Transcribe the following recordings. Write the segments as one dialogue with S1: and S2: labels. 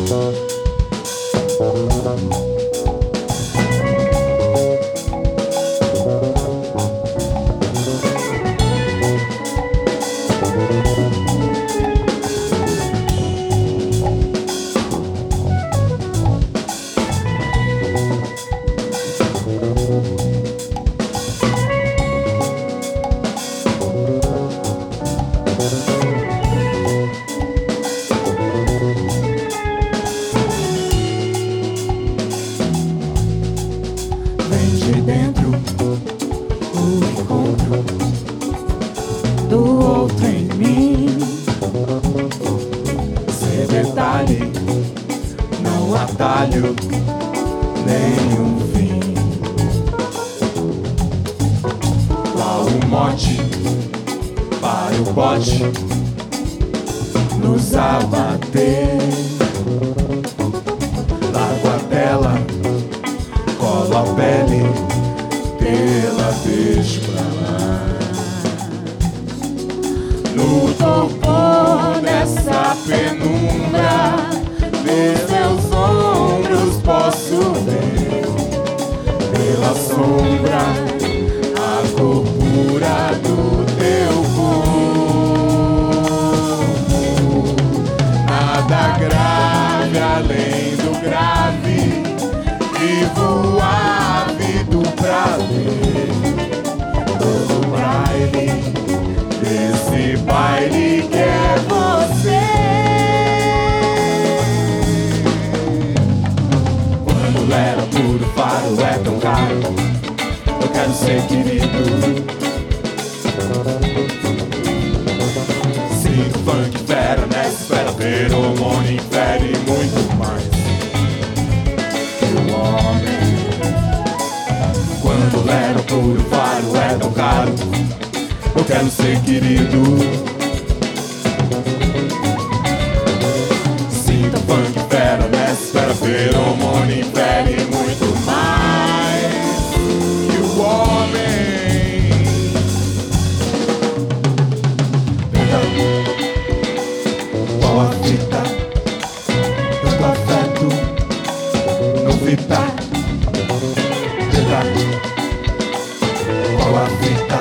S1: De dentro o encontro do outro em mim. Sem detalhe, não atalho nenhum fim. Qual o mote para o bote nos abater? Largo a tela, colo a pele, pela deixo pra lá. No torpor dessa penumbra, ver seus ombros posso ver. Pela sombra, a cor pura do teu corpo. Nada grave além do grave, vivo ávido pra ver todo baile, desse baile que é você. Quando era puro faro é tão caro, eu quero ser querido. Sinto funk fera nessa esfera, ver hormônio infere muito mais que o homem. Quando era puro faro é tão caro, eu quero ser querido. Sinta funk fera nessa esfera, ver hormônio infere muito mais que o homem. Qual a fita, tanto afeto no fitar. Qual a fita,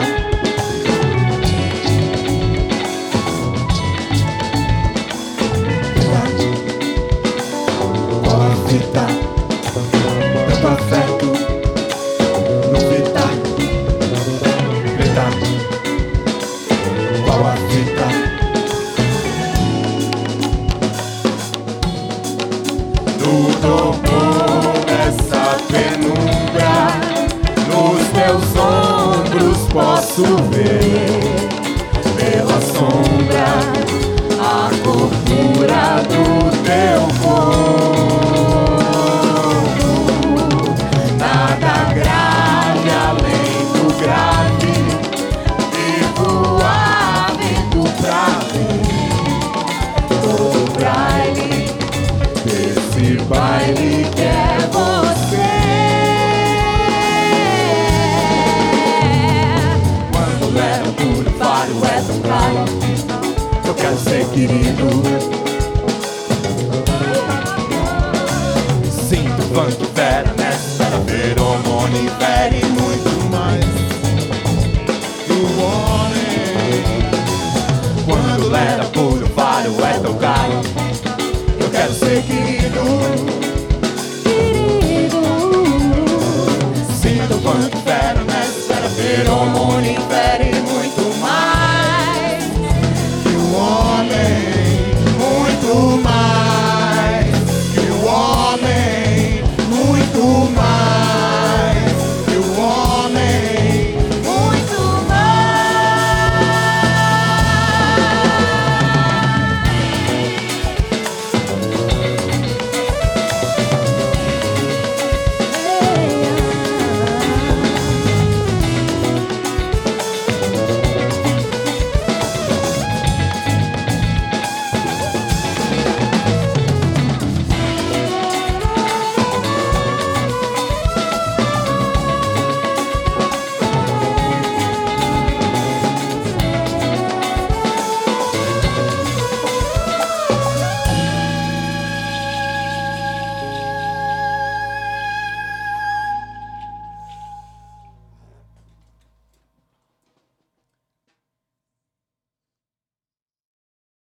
S1: qual a fita, tanto afeto no fitar. Qual a fita, no torpor dessa penumbra, nos teus ombros posso ver. Pela sombra, a cor pura do teu corpo. Nada grave além do grave, vivo ávido pra ver todo baile, desse baile que é você. Quando era puro faro é tão claro, eu quero ser querido. Sinto funk fera nessa esfera, ver hormônio infere muito mais que o homem. Quando era puro faro é tão caro, eu quero ser querido.